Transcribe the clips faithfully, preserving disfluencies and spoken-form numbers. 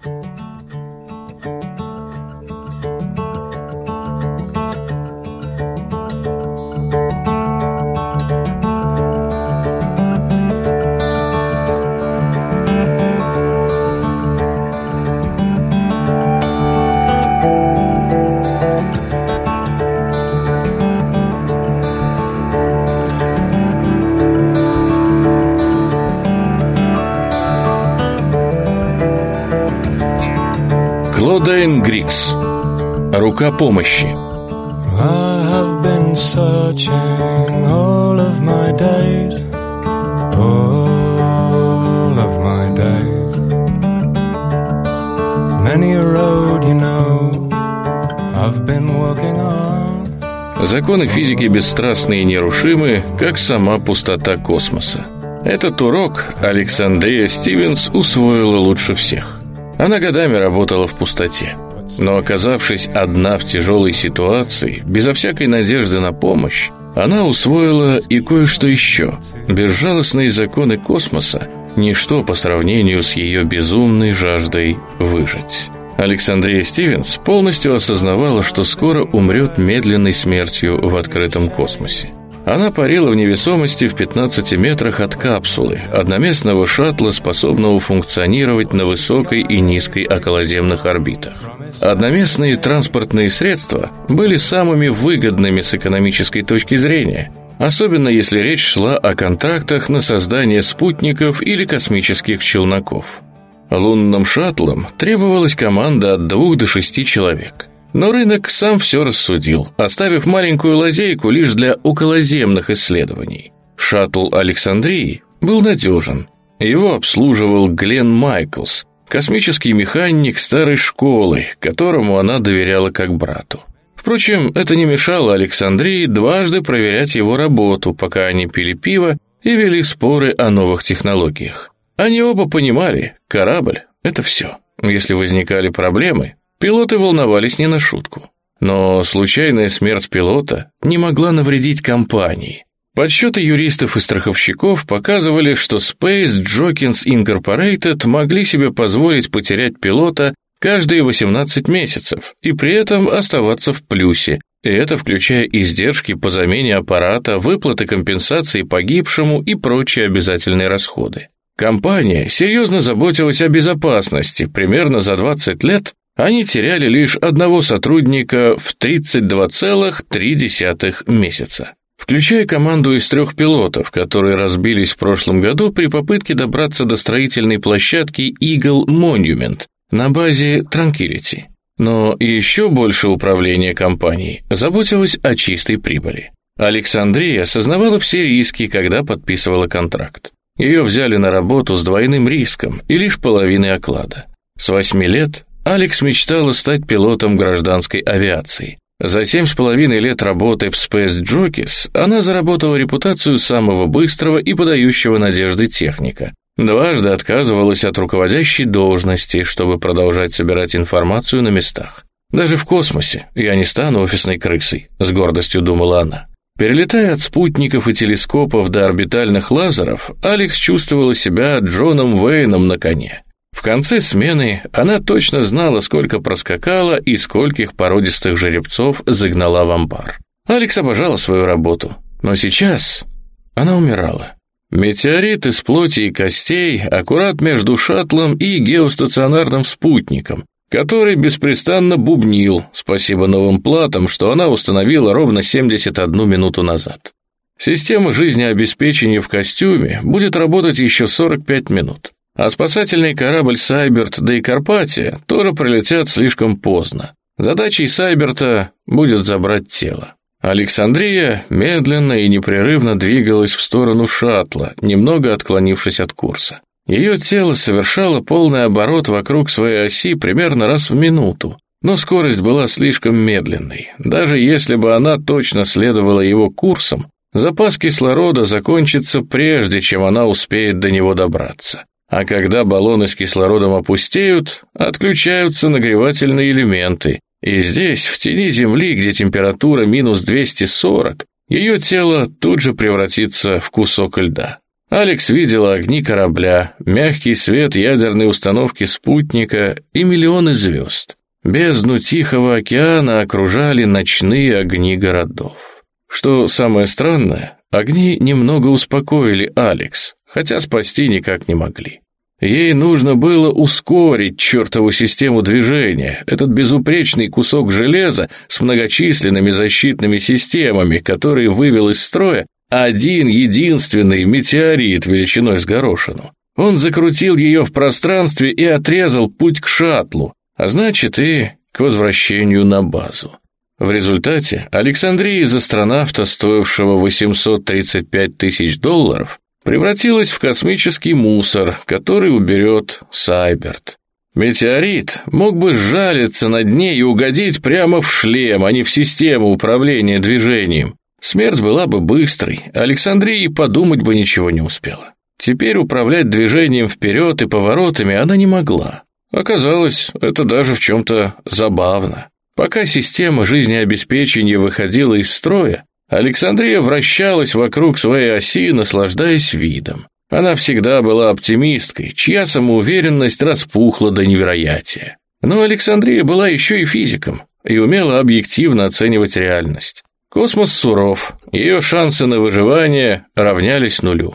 Клодайн Грикс. Рука помощи. I have been searching all of my days, all of my days. Many a road, you know, I've been walking on. Законы физики бесстрастны и нерушимы, как сама пустота космоса. Этот урок Александрия Стивенс усвоила лучше всех. Она годами работала в пустоте, но, оказавшись одна в тяжелой ситуации, безо всякой надежды на помощь, она усвоила и кое-что еще. Безжалостные законы космоса – ничто по сравнению с ее безумной жаждой выжить. Александрия Стивенс полностью осознавала, что скоро умрет медленной смертью в открытом космосе. Она парила в невесомости в пятнадцати метрах от капсулы, одноместного шаттла, способного функционировать на высокой и низкой околоземных орбитах. Одноместные транспортные средства были самыми выгодными с экономической точки зрения, особенно если речь шла о контрактах на создание спутников или космических челноков. Лунным шаттлам требовалась команда от двух до шести человек. Но рынок сам все рассудил, оставив маленькую лазейку лишь для околоземных исследований. Шаттл Александрии был надежен. Его обслуживал Глен Майклс, космический механик старой школы, которому она доверяла как брату. Впрочем, это не мешало Александрии дважды проверять его работу, пока они пили пиво и вели споры о новых технологиях. Они оба понимали, корабль — это все. Если возникали проблемы, пилоты волновались не на шутку. Но случайная смерть пилота не могла навредить компании. Подсчеты юристов и страховщиков показывали, что Space Jockeys Incorporated могли себе позволить потерять пилота каждые восемнадцать месяцев и при этом оставаться в плюсе, и это включая издержки по замене аппарата, выплаты компенсации погибшему и прочие обязательные расходы. Компания серьезно заботилась о безопасности. Примерно за двадцать лет они теряли лишь одного сотрудника в тридцать два целых три десятых месяца. Включая команду из трех пилотов, которые разбились в прошлом году при попытке добраться до строительной площадки Eagle Monument на базе Tranquility. Но еще больше управление компанией заботилось о чистой прибыли. Александрия осознавала все риски, когда подписывала контракт. Ее взяли на работу с двойным риском и лишь половиной оклада. С восьми лет Алекс мечтала стать пилотом гражданской авиации. За семь с половиной лет работы в Space Jockeys она заработала репутацию самого быстрого и подающего надежды техника. Дважды отказывалась от руководящей должности, чтобы продолжать собирать информацию на местах. «Даже в космосе я не стану офисной крысой», — с гордостью думала она. Перелетая от спутников и телескопов до орбитальных лазеров, Алекс чувствовала себя Джоном Уэйном на коне. В конце смены она точно знала, сколько проскакала и скольких породистых жеребцов загнала в амбар. Алекс обожала свою работу, но сейчас она умирала. Метеорит из плоти и костей аккурат между шаттлом и геостационарным спутником, который беспрестанно бубнил, спасибо новым платам, что она установила ровно семьдесят одну минуту назад. Система жизнеобеспечения в костюме будет работать еще сорок пять минут. А спасательный корабль «Сайберт» да и «Карпатия» тоже прилетят слишком поздно. Задачей «Сайберта» будет забрать тело. Александрия медленно и непрерывно двигалась в сторону шаттла, немного отклонившись от курса. Ее тело совершало полный оборот вокруг своей оси примерно раз в минуту, но скорость была слишком медленной. Даже если бы она точно следовала его курсом, запас кислорода закончится прежде, чем она успеет до него добраться. А когда баллоны с кислородом опустеют, отключаются нагревательные элементы, и здесь, в тени Земли, где температура минус двести сорок, ее тело тут же превратится в кусок льда. Алекс видела огни корабля, мягкий свет ядерной установки спутника и миллионы звезд. Бездну Тихого океана окружали ночные огни городов. Что самое странное, огни немного успокоили Алекс, хотя спасти никак не могли. Ей нужно было ускорить чертову систему движения, этот безупречный кусок железа с многочисленными защитными системами, который вывел из строя один единственный метеорит величиной с горошину. Он закрутил ее в пространстве и отрезал путь к шаттлу, а значит и к возвращению на базу. В результате Александрия из астронавта, стоившего восемьсот тридцать пять тысяч долларов, превратилась в космический мусор, который уберет Сайберт. Метеорит мог бы сжалиться над ней и угодить прямо в шлем, а не в систему управления движением. Смерть была бы быстрой, Александрия и подумать бы ничего не успела. Теперь управлять движением вперед и поворотами она не могла. Оказалось, это даже в чем-то забавно. Пока система жизнеобеспечения выходила из строя, Александрия вращалась вокруг своей оси, наслаждаясь видом. Она всегда была оптимисткой, чья самоуверенность распухла до невероятия. Но Александрия была еще и физиком и умела объективно оценивать реальность. Космос суров, ее шансы на выживание равнялись нулю.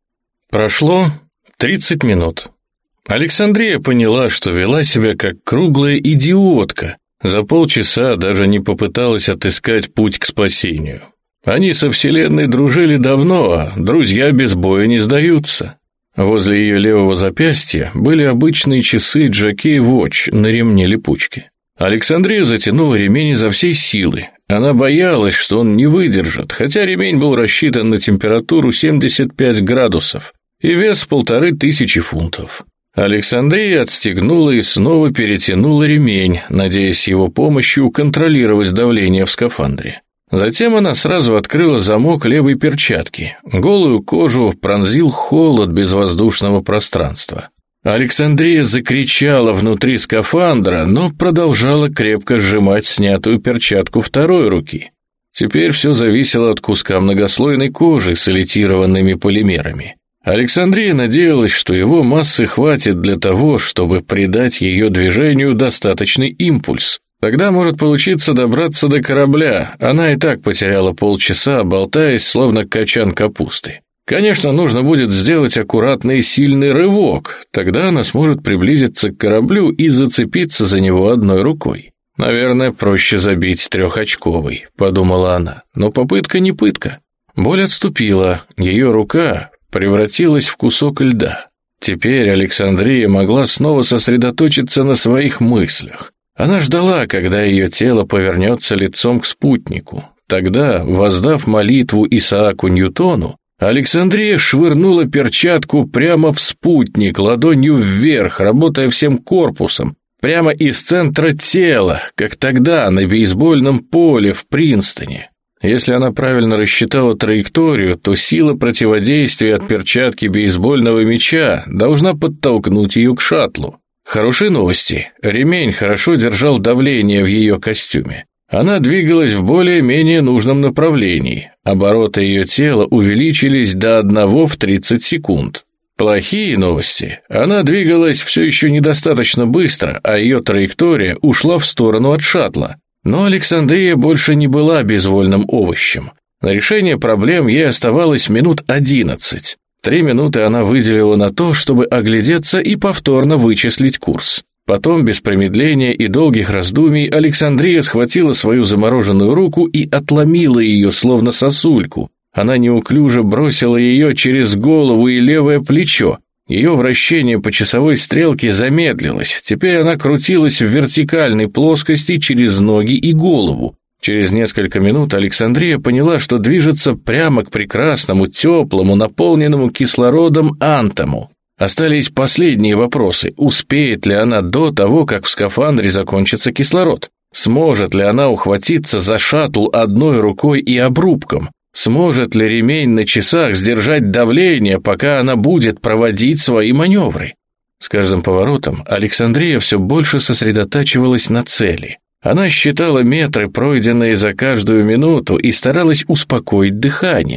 Прошло тридцать минут. Александрия поняла, что вела себя как круглая идиотка. За полчаса даже не попыталась отыскать путь к спасению. Они со Вселенной дружили давно, а друзья без боя не сдаются. Возле ее левого запястья были обычные часы Джокей Watch на ремне липучки. Александрия затянула ремень изо всей силы. Она боялась, что он не выдержит, хотя ремень был рассчитан на температуру семьдесят пять градусов и вес в полторы тысячи фунтов. Александрия отстегнула и снова перетянула ремень, надеясь его помощью контролировать давление в скафандре. Затем она сразу открыла замок левой перчатки. Голую кожу пронзил холод безвоздушного пространства. Александрия закричала внутри скафандра, но продолжала крепко сжимать снятую перчатку второй руки. Теперь все зависело от куска многослойной кожи с элитированными полимерами. Александрия надеялась, что его массы хватит для того, чтобы придать ее движению достаточный импульс. Тогда может получиться добраться до корабля, она и так потеряла полчаса, болтаясь, словно качан капусты. Конечно, нужно будет сделать аккуратный и сильный рывок, тогда она сможет приблизиться к кораблю и зацепиться за него одной рукой. «Наверное, проще забить трехочковый», — подумала она, но попытка не пытка. Боль отступила, ее рука превратилась в кусок льда. Теперь Александрия могла снова сосредоточиться на своих мыслях. Она ждала, когда ее тело повернется лицом к спутнику. Тогда, воздав молитву Исааку Ньютону, Александрия швырнула перчатку прямо в спутник, ладонью вверх, работая всем корпусом, прямо из центра тела, как тогда на бейсбольном поле в Принстоне. Если она правильно рассчитала траекторию, то сила противодействия от перчатки бейсбольного мяча должна подтолкнуть ее к шаттлу. Хорошие новости. Ремень хорошо держал давление в ее костюме. Она двигалась в более-менее нужном направлении. Обороты ее тела увеличились до одного в тридцать секунд. Плохие новости. Она двигалась все еще недостаточно быстро, а ее траектория ушла в сторону от шаттла. Но Александрия больше не была безвольным овощем. На решение проблем ей оставалось минут одиннадцать. Три минуты она выделила на то, чтобы оглядеться и повторно вычислить курс. Потом, без промедления и долгих раздумий, Александрия схватила свою замороженную руку и отломила ее, словно сосульку. Она неуклюже бросила ее через голову и левое плечо. Ее вращение по часовой стрелке замедлилось. Теперь она крутилась в вертикальной плоскости через ноги и голову. Через несколько минут Александрия поняла, что движется прямо к прекрасному, теплому, наполненному кислородом Антому. Остались последние вопросы. Успеет ли она до того, как в скафандре закончится кислород? Сможет ли она ухватиться за шаттл одной рукой и обрубком? Сможет ли ремень на часах сдержать давление, пока она будет проводить свои маневры? С каждым поворотом Александрия все больше сосредотачивалась на цели. Она считала метры, пройденные за каждую минуту, и старалась успокоить дыхание.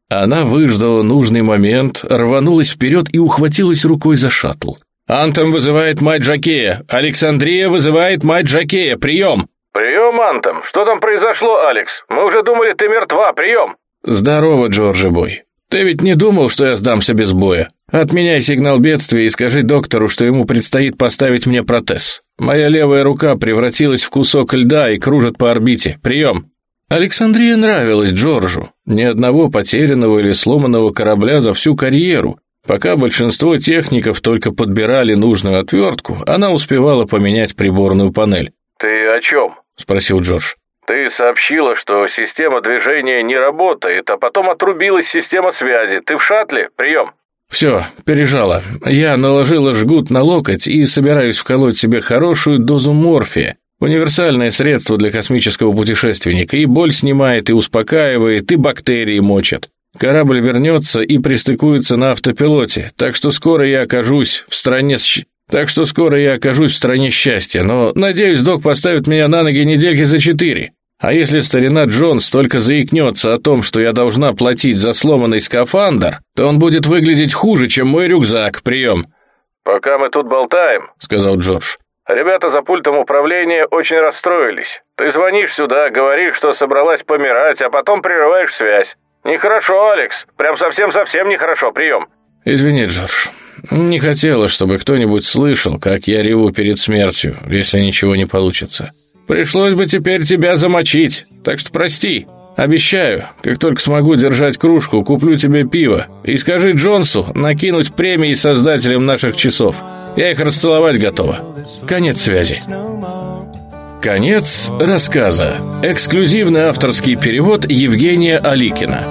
Она выждала нужный момент, рванулась вперед и ухватилась рукой за шаттл. «Антом вызывает мать Жакея! Александрия вызывает мать Жакея! Прием!» «Прием, Антом! Что там произошло, Алекс? Мы уже думали, ты мертва! Прием!» «Здорово, Джорджи Бой. Ты ведь не думал, что я сдамся без боя? Отменяй сигнал бедствия и скажи доктору, что ему предстоит поставить мне протез. Моя левая рука превратилась в кусок льда и кружит по орбите. Прием!» Александрия нравилась Джорджу. Ни одного потерянного или сломанного корабля за всю карьеру. Пока большинство техников только подбирали нужную отвертку, она успевала поменять приборную панель. «Ты о чем?» – спросил Джордж. «Ты сообщила, что система движения не работает, а потом отрубилась система связи. Ты в шаттле? Прием!» «Все, пережала. Я наложила жгут на локоть и собираюсь вколоть себе хорошую дозу морфия. Универсальное средство для космического путешественника. И боль снимает, и успокаивает, и бактерии мочит. Корабль вернется и пристыкуется на автопилоте, так что скоро я окажусь в стране с... Так что скоро я окажусь в стране счастья, но, надеюсь, док поставит меня на ноги недельки за четыре. А если старина Джонс только заикнется о том, что я должна платить за сломанный скафандр, то он будет выглядеть хуже, чем мой рюкзак. Прием!» «Пока мы тут болтаем», — сказал Джордж, — «ребята за пультом управления очень расстроились. Ты звонишь сюда, говоришь, что собралась помирать, а потом прерываешь связь. Нехорошо, Алекс, прям совсем-совсем нехорошо. Прием!» «Извини, Джордж. Не хотела, чтобы кто-нибудь слышал, как я реву перед смертью, если ничего не получится. Пришлось бы теперь тебя замочить, так что прости. Обещаю, как только смогу держать кружку, куплю тебе пиво. И скажи Джонсу накинуть премии создателям наших часов. Я их расцеловать готова. Конец связи». Конец рассказа. Эксклюзивный авторский перевод Евгения Аликина.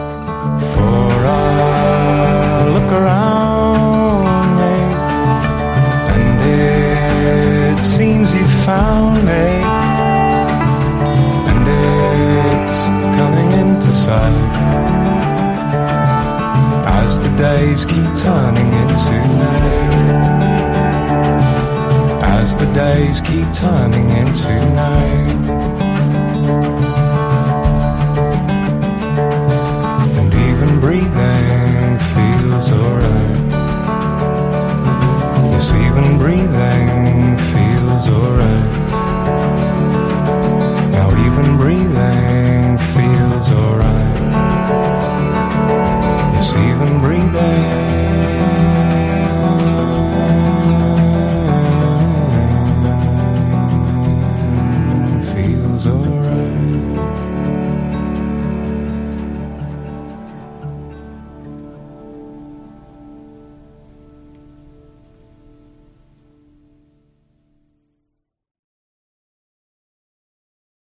Found me, and it's coming into sight as the days keep turning into night, as the days keep turning into night, and even breathing feels alright. Yes, even breathing feels alright. Now even breathing feels alright. Yes, even